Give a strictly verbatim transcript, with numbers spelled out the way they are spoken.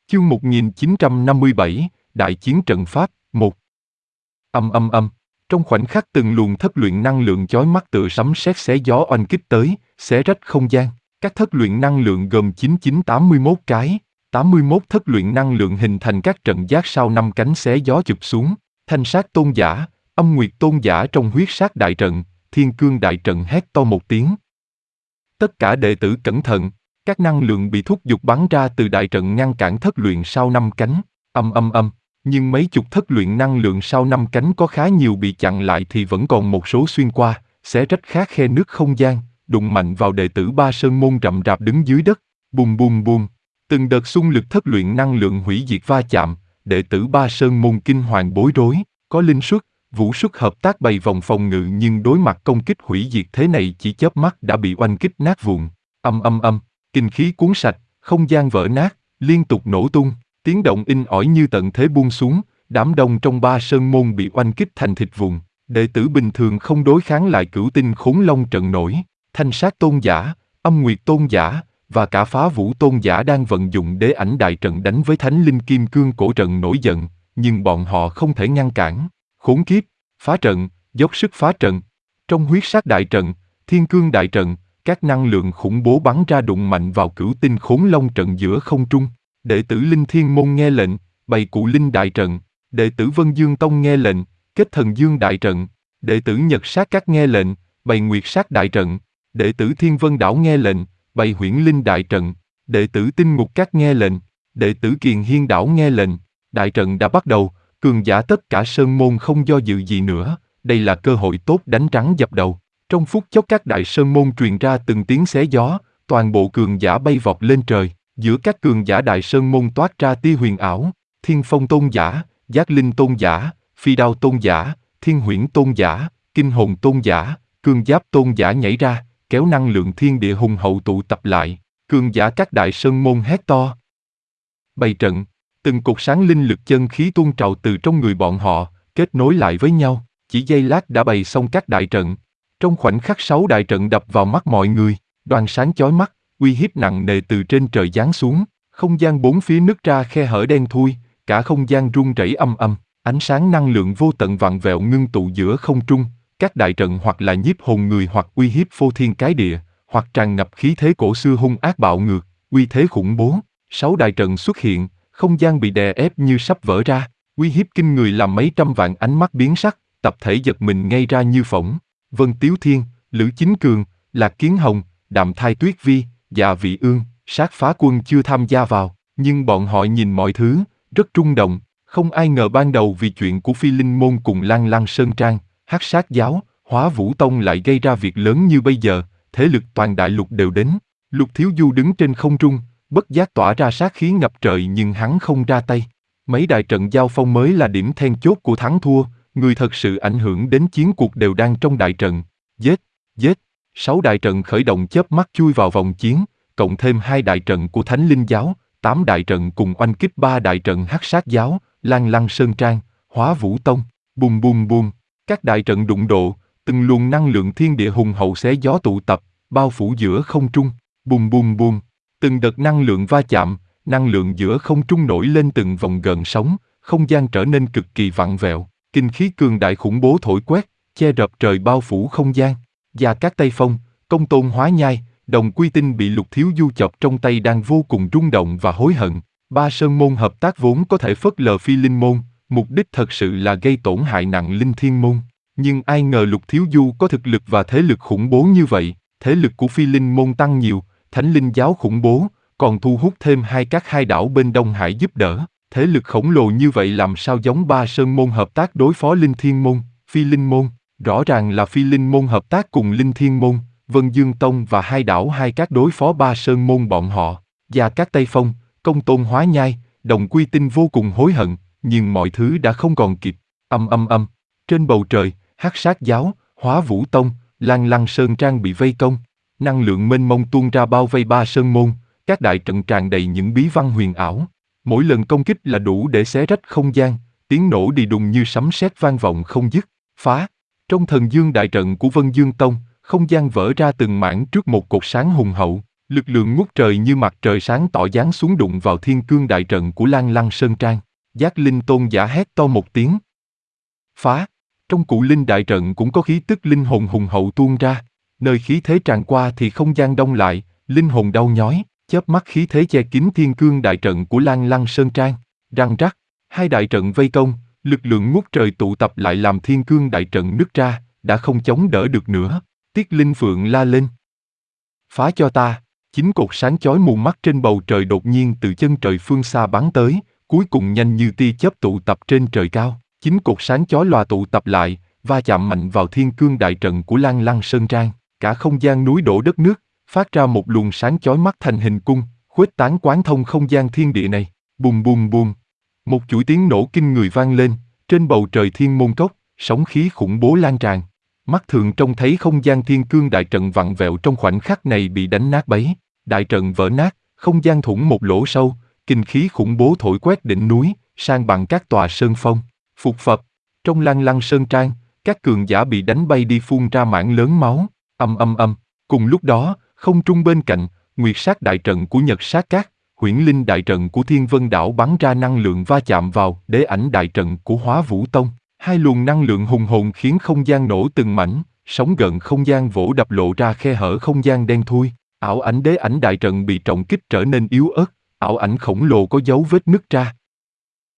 Chương một nghìn chín trăm năm mươi bảy, Đại chiến trận Pháp, một. Âm âm âm, trong khoảnh khắc từng luồng thất luyện năng lượng chói mắt tựa sấm sét xé gió oanh kích tới, xé rách không gian. Các thất luyện năng lượng gồm chín chín tám mươi mốt cái, tám mươi mốt thất luyện năng lượng hình thành các trận giác sao năm cánh xé gió chụp xuống. Thanh sát tôn giả, âm nguyệt tôn giả trong huyết sát đại trận, thiên cương đại trận hét to một tiếng. Tất cả đệ tử cẩn thận, các năng lượng bị thúc giục bắn ra từ đại trận ngăn cản thất luyện sao năm cánh. Âm âm âm, nhưng mấy chục thất luyện năng lượng sao năm cánh có khá nhiều bị chặn lại thì vẫn còn một số xuyên qua, xé rách khá khe nứt không gian, đụng mạnh vào đệ tử Ba Sơn môn rậm rạp đứng dưới đất. Bùm bùm bùm, từng đợt xung lực thất luyện năng lượng hủy diệt va chạm, đệ tử Ba Sơn môn kinh hoàng bối rối, có linh xuất, vũ xuất hợp tác bày vòng phòng ngự nhưng đối mặt công kích hủy diệt thế này chỉ chớp mắt đã bị oanh kích nát vụn. Âm âm âm, kinh khí cuốn sạch, không gian vỡ nát, liên tục nổ tung, tiếng động in ỏi như tận thế buông xuống, đám đông trong Ba Sơn môn bị oanh kích thành thịt vụn. Đệ tử bình thường không đối kháng lại cửu tinh khốn long trận nổi. Thanh sát tôn giả, âm nguyệt tôn giả và cả phá vũ tôn giả đang vận dụng đế ảnh đại trận đánh với thánh linh kim cương cổ trận nổi giận, nhưng bọn họ không thể ngăn cản. Khốn kiếp, phá trận, dốc sức phá trận. Trong huyết sát đại trận, thiên cương đại trận, các năng lượng khủng bố bắn ra đụng mạnh vào cửu tinh khốn long trận giữa không trung. Đệ tử Linh Thiên môn nghe lệnh, bày cụ linh đại trận. Đệ tử Vân Dương tông nghe lệnh, kết thần dương đại trận. Đệ tử Nhật sát các nghe lệnh, bày nguyệt sát đại trận. Đệ tử Thiên Vân đảo nghe lệnh, bày huyễn linh đại trận. Đệ tử Tinh ngục các nghe lệnh. Đệ tử Kiền Hiên đảo nghe lệnh. Đại trận đã bắt đầu, cường giả tất cả sơn môn không do dự gì nữa, đây là cơ hội tốt đánh trắng dập đầu. Trong phút chốc các đại sơn môn truyền ra từng tiếng xé gió, toàn bộ cường giả bay vọt lên trời, giữa các cường giả đại sơn môn toát ra tia huyền ảo, Thiên Phong tôn giả, Giác Linh tôn giả, Phi Đao tôn giả, Thiên Huyễn tôn giả, Kinh Hồn tôn giả, Cương Giáp tôn giả nhảy ra, kéo năng lượng thiên địa hùng hậu tụ tập lại, cường giả các đại sơn môn hét to. Bày trận, từng cột sáng linh lực chân khí tuôn trào từ trong người bọn họ, kết nối lại với nhau, chỉ giây lát đã bày xong các đại trận. Trong khoảnh khắc sáu đại trận đập vào mắt mọi người, đoàn sáng chói mắt, uy hiếp nặng nề từ trên trời giáng xuống, không gian bốn phía nứt ra khe hở đen thui, cả không gian rung rẩy âm âm, ánh sáng năng lượng vô tận vặn vẹo ngưng tụ giữa không trung, các đại trận hoặc là nhiếp hồn người hoặc uy hiếp phô thiên cái địa, hoặc tràn ngập khí thế cổ xưa hung ác bạo ngược, uy thế khủng bố. Sáu đại trận xuất hiện, không gian bị đè ép như sắp vỡ ra, uy hiếp kinh người làm mấy trăm vạn ánh mắt biến sắc, tập thể giật mình ngay ra như phỏng. Vân Tiếu Thiên, Lữ Chính Cường, Lạc Kiến Hồng, Đạm Thai Tuyết Vi, Dạ Vị Ương, Sát Phá Quân chưa tham gia vào, nhưng bọn họ nhìn mọi thứ, rất rung động. Không ai ngờ ban đầu vì chuyện của Phi Linh Môn cùng Lan Lăng Sơn Trang, Hắc Sát Giáo, Hóa Vũ Tông lại gây ra việc lớn như bây giờ, thế lực toàn đại lục đều đến. Lục Thiếu Du đứng trên không trung, bất giác tỏa ra sát khí ngập trời nhưng hắn không ra tay. Mấy đại trận giao phong mới là điểm then chốt của thắng thua, người thật sự ảnh hưởng đến chiến cuộc đều đang trong đại trận. Giết, giết, sáu đại trận khởi động chớp mắt chui vào vòng chiến, cộng thêm hai đại trận của Thánh Linh Giáo, tám đại trận cùng oanh kích ba đại trận Hắc Sát Giáo, Lan Lăng Sơn Trang, Hóa Vũ Tông. Bùm bùm bùm, các đại trận đụng độ, từng luồng năng lượng thiên địa hùng hậu xé gió tụ tập, bao phủ giữa không trung. Bùm bùm bùm, từng đợt năng lượng va chạm, năng lượng giữa không trung nổi lên từng vòng gợn sóng, không gian trở nên cực kỳ vặn vẹo, kinh khí cường đại khủng bố thổi quét, che rập trời bao phủ không gian. Gia Cát Tây Phong, Công Tôn Hóa Nhai, Đồng Quy Tinh bị Lục Thiếu Du chọc trong tay đang vô cùng rung động và hối hận. Ba Sơn môn hợp tác vốn có thể phớt lờ Phi Linh môn, mục đích thật sự là gây tổn hại nặng Linh Thiên môn. Nhưng ai ngờ Lục Thiếu Du có thực lực và thế lực khủng bố như vậy, thế lực của Phi Linh môn tăng nhiều, Thánh Linh Giáo khủng bố, còn thu hút thêm hai các hai đảo bên Đông Hải giúp đỡ. Thế lực khổng lồ như vậy làm sao giống Ba Sơn môn hợp tác đối phó Linh Thiên môn, Phi Linh môn. Rõ ràng là Phi Linh môn hợp tác cùng Linh Thiên môn, Vân Dương Tông và hai đảo hai các đối phó Ba Sơn môn bọn họ. Gia Cát Tây Phong, Công Tôn Hóa Nhai, Đồng Quy Tinh vô cùng hối hận, nhưng mọi thứ đã không còn kịp. Âm âm âm, trên bầu trời, Hắc Sát Giáo, Hóa Vũ Tông, Lan Lăng Sơn Trang bị vây công. Năng lượng mênh mông tuôn ra bao vây Ba Sơn môn, các đại trận tràn đầy những bí văn huyền ảo. Mỗi lần công kích là đủ để xé rách không gian, tiếng nổ đi đùng như sấm sét vang vọng không dứt. Phá! Trong thần dương đại trận của Vân Dương Tông, không gian vỡ ra từng mảng trước một cột sáng hùng hậu. Lực lượng ngút trời như mặt trời sáng tỏ giáng xuống đụng vào thiên cương đại trận của Lan Lăng Sơn Trang. Giác Linh Tôn giả hét to một tiếng. Phá! Trong cụ linh đại trận cũng có khí tức linh hồn hùng hậu tuôn ra. Nơi khí thế tràn qua thì không gian đông lại, linh hồn đau nhói, chớp mắt khí thế che kín thiên cương đại trận của Lan Lăng Sơn Trang. Răng rắc, hai đại trận vây công, lực lượng ngút trời tụ tập lại làm thiên cương đại trận nứt ra, đã không chống đỡ được nữa. Tiết Linh Phượng la lên. Phá cho ta! Chín cột sáng chói mù mắt trên bầu trời đột nhiên từ chân trời phương xa bắn tới, cuối cùng nhanh như tia chớp tụ tập trên trời cao. Chín cột sáng chói lòa tụ tập lại, va chạm mạnh vào thiên cương đại trận của Lan Lăng Sơn Trang. Cả không gian núi đổ đất nước, phát ra một luồng sáng chói mắt thành hình cung, khuếch tán quán thông không gian thiên địa này. Bùm bùm bùm. Một chuỗi tiếng nổ kinh người vang lên, trên bầu trời thiên môn cốc, sóng khí khủng bố lan tràn. Mắt thường trông thấy không gian thiên cương đại trận vặn vẹo trong khoảnh khắc này bị đánh nát bấy. Đại trận vỡ nát, không gian thủng một lỗ sâu, kinh khí khủng bố thổi quét đỉnh núi, san bằng các tòa sơn phong. Phục phập, trong Lan Lăng Sơn Trang, các cường giả bị đánh bay đi phun ra mảng lớn máu. Âm âm âm. Cùng lúc đó, không trung bên cạnh, Nguyệt Sát đại trận của Nhật Sát Các, Huyễn Linh đại trận của Thiên Vân Đảo bắn ra năng lượng va chạm vào Đế Ảnh đại trận của Hóa Vũ Tông. Hai luồng năng lượng hùng hồn khiến không gian nổ từng mảnh, sóng gợn không gian vỗ đập lộ ra khe hở không gian đen thui. Ảo ảnh Đế Ảnh đại trận bị trọng kích trở nên yếu ớt, ảo ảnh khổng lồ có dấu vết nứt ra,